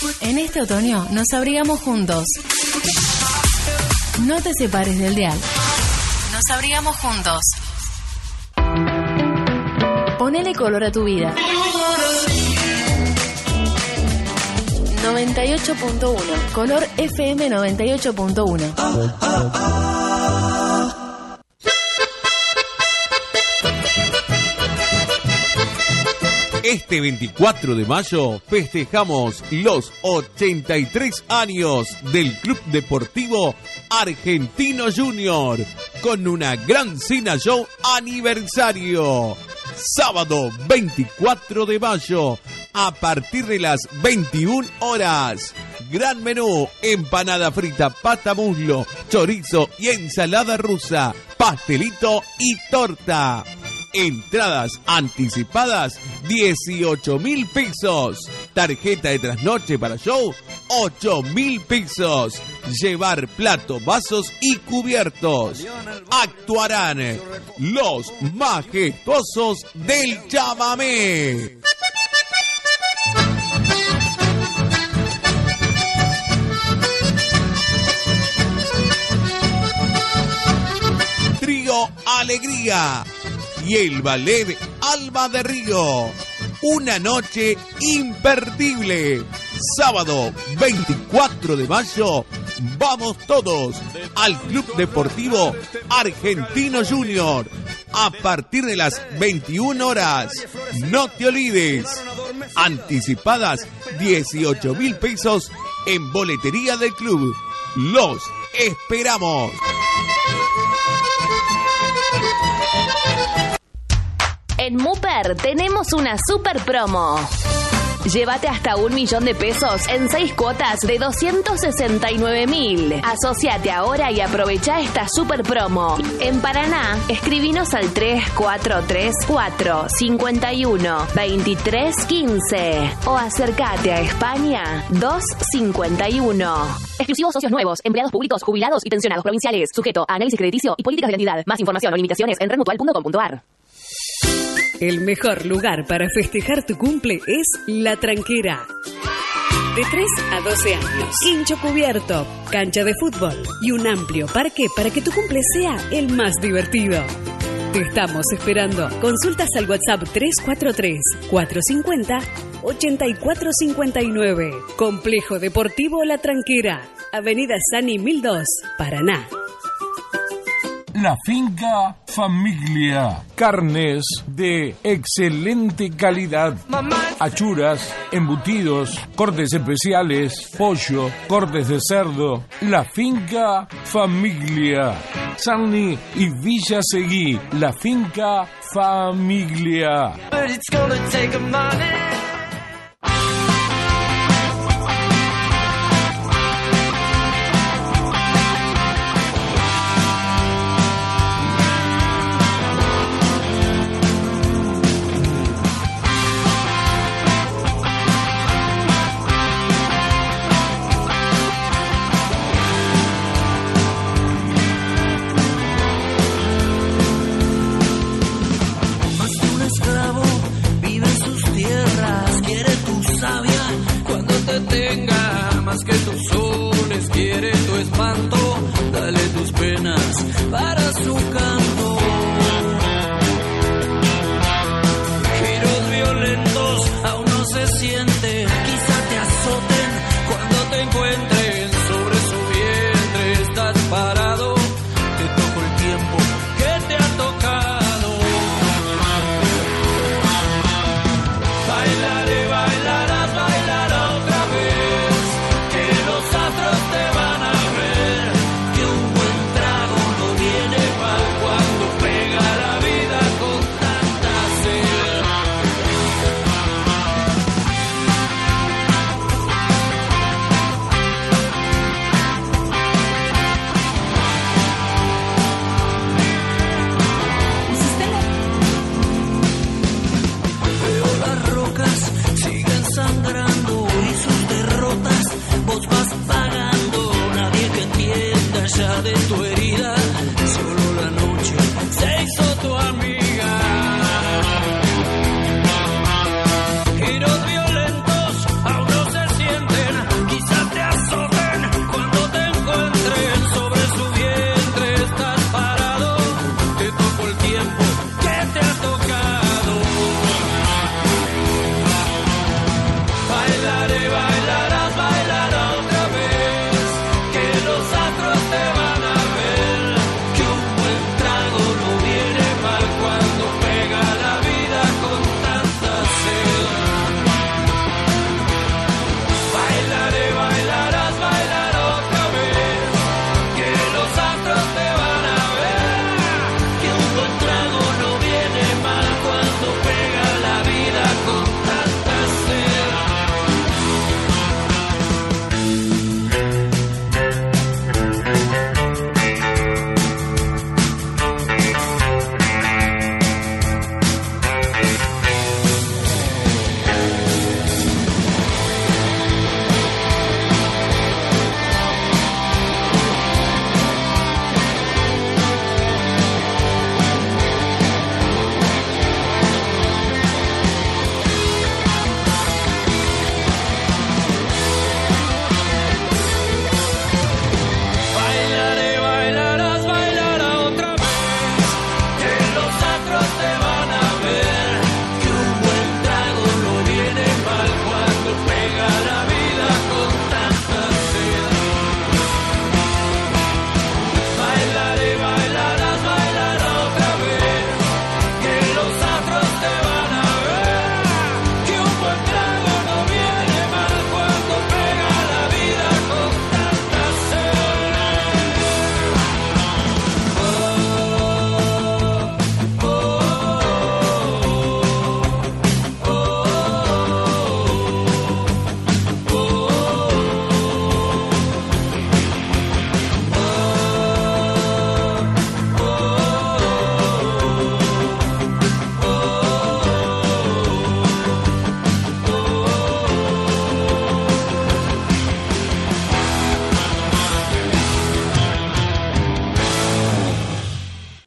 En este otoño nos abrigamos juntos. No te separes del dial. Nos abrigamos juntos. Ponele color a tu vida. 98.1. Color FM 98.1. Este 24 de mayo festejamos los 83 años del Club Deportivo Argentino Junior con una gran cena show aniversario. Sábado 24 de mayo a partir de las 21 horas. Gran menú, empanada frita, pata muslo, chorizo y ensalada rusa, pastelito y torta. Entradas anticipadas, 18.000 pesos. Tarjeta de trasnoche para show, 8.000 pesos. Llevar plato, vasos y cubiertos. Actuarán los majestuosos del chamamé. Trío Alegría y el ballet Alba de Río. Una noche imperdible. Sábado 24 de mayo, vamos todos al Club Deportivo Argentino Junior. A partir de las 21 horas. No te olvides. Anticipadas 18.000 pesos en boletería del club. Los esperamos. En Mooper tenemos una super promo. Llévate hasta 1 millón de pesos en 6 cuotas de 269.000. Asociate ahora y aprovecha esta super promo. En Paraná, escribinos al 3434 51 23 15 o acércate a España 251. Exclusivos socios nuevos, empleados públicos, jubilados y pensionados provinciales. Sujeto a análisis crediticio y políticas de la entidad. Más información o limitaciones en redmutual.com.ar. El mejor lugar para festejar tu cumple es La Tranquera. De 3 a 12 años. Quincho cubierto, cancha de fútbol y un amplio parque para que tu cumple sea el más divertido. Te estamos esperando. Consultas al WhatsApp 343-450-8459. Complejo Deportivo La Tranquera. Avenida Sani 1002, Paraná. La Finca Familia. Carnes de excelente calidad. Achuras, embutidos, cortes especiales, pollo, cortes de cerdo. La Finca Familia. Sarni y Villa Seguí. La Finca Familia. Vive en sus tierras.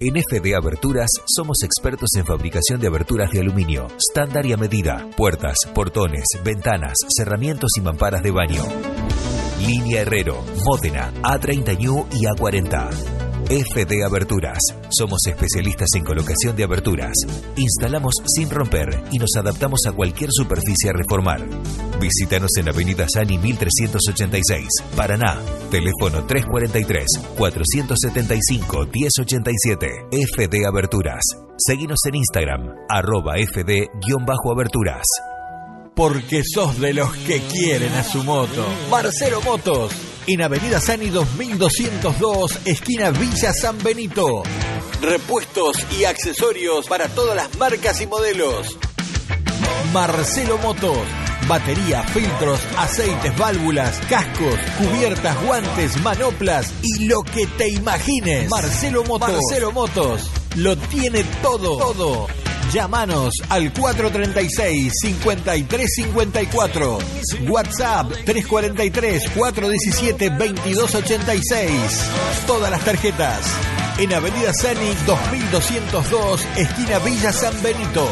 En FD Aberturas somos expertos en fabricación de aberturas de aluminio, estándar y a medida, puertas, portones, ventanas, cerramientos y mamparas de baño. Línea Herrero, Módena, A30 New y A40. FD Aberturas. Somos especialistas en colocación de aberturas. Instalamos sin romper y nos adaptamos a cualquier superficie a reformar. Visítanos en Avenida Sani 1386, Paraná. Teléfono 343-475-1087. FD Aberturas. Seguinos en Instagram, @FD_aberturas. Porque sos de los que quieren a su moto. Marcelo Motos, en Avenida Sani 2202, esquina Villa San Benito. Repuestos y accesorios para todas las marcas y modelos. Marcelo Motos. Batería, filtros, aceites, válvulas, cascos, cubiertas, guantes, manoplas y lo que te imagines. Marcelo Motos. Marcelo Motos. Lo tiene todo. Llámanos al 436-5354. WhatsApp 343-417-2286. Todas las tarjetas. En Avenida Sani 2202, esquina Villa San Benito.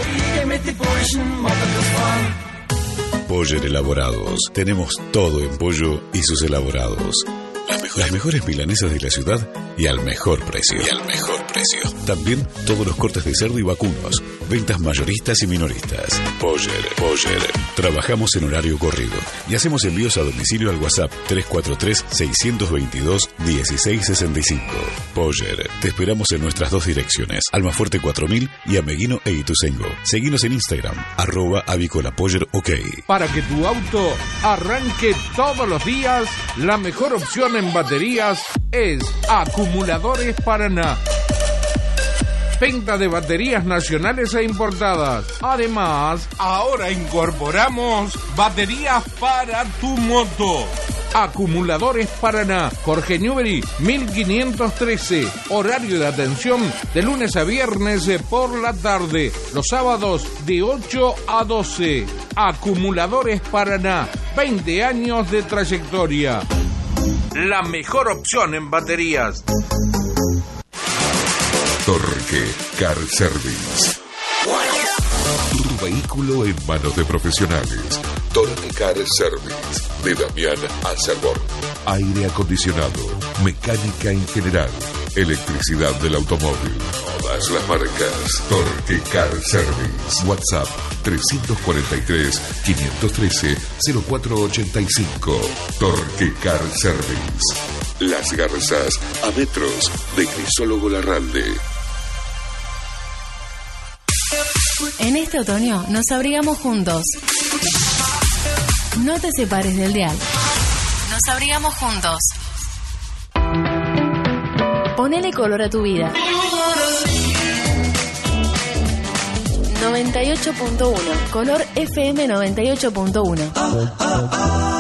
Poller Elaborados. Tenemos todo en pollo y sus elaborados. Las mejores milanesas de la ciudad y al mejor precio. También todos los cortes de cerdo y vacunos. Ventas mayoristas y minoristas. Poller. Trabajamos en horario corrido y hacemos envíos a domicilio al WhatsApp 343-622-1665. Poller. Te esperamos en nuestras dos direcciones, Almafuerte 4000 y Ameguino e Ituzaingó. Seguinos en Instagram, @avicolapoller_ok. Para que tu auto arranque todos los días, la mejor opción en baterías es Acumuladores Paraná. Venta de baterías nacionales e importadas. Además, ahora incorporamos baterías para tu moto. Acumuladores Paraná, Jorge Newbery 1513. Horario de atención de lunes a viernes por la tarde. Los sábados de 8 a 12. Acumuladores Paraná, 20 años de trayectoria. La mejor opción en baterías. Torque Car Service. Tu vehículo en manos de profesionales. Torque Car Service. De Damián Acerborn. Aire acondicionado. Mecánica en general. Electricidad del automóvil. Todas las marcas. Torque Car Service. WhatsApp 343-513-0485. Torque Car Service. Las Garzas a metros de Crisólogo Larralde. En este otoño nos abrigamos juntos. No te separes del dial. Nos abrigamos juntos. Ponele color a tu vida. 98.1. Color FM 98.1.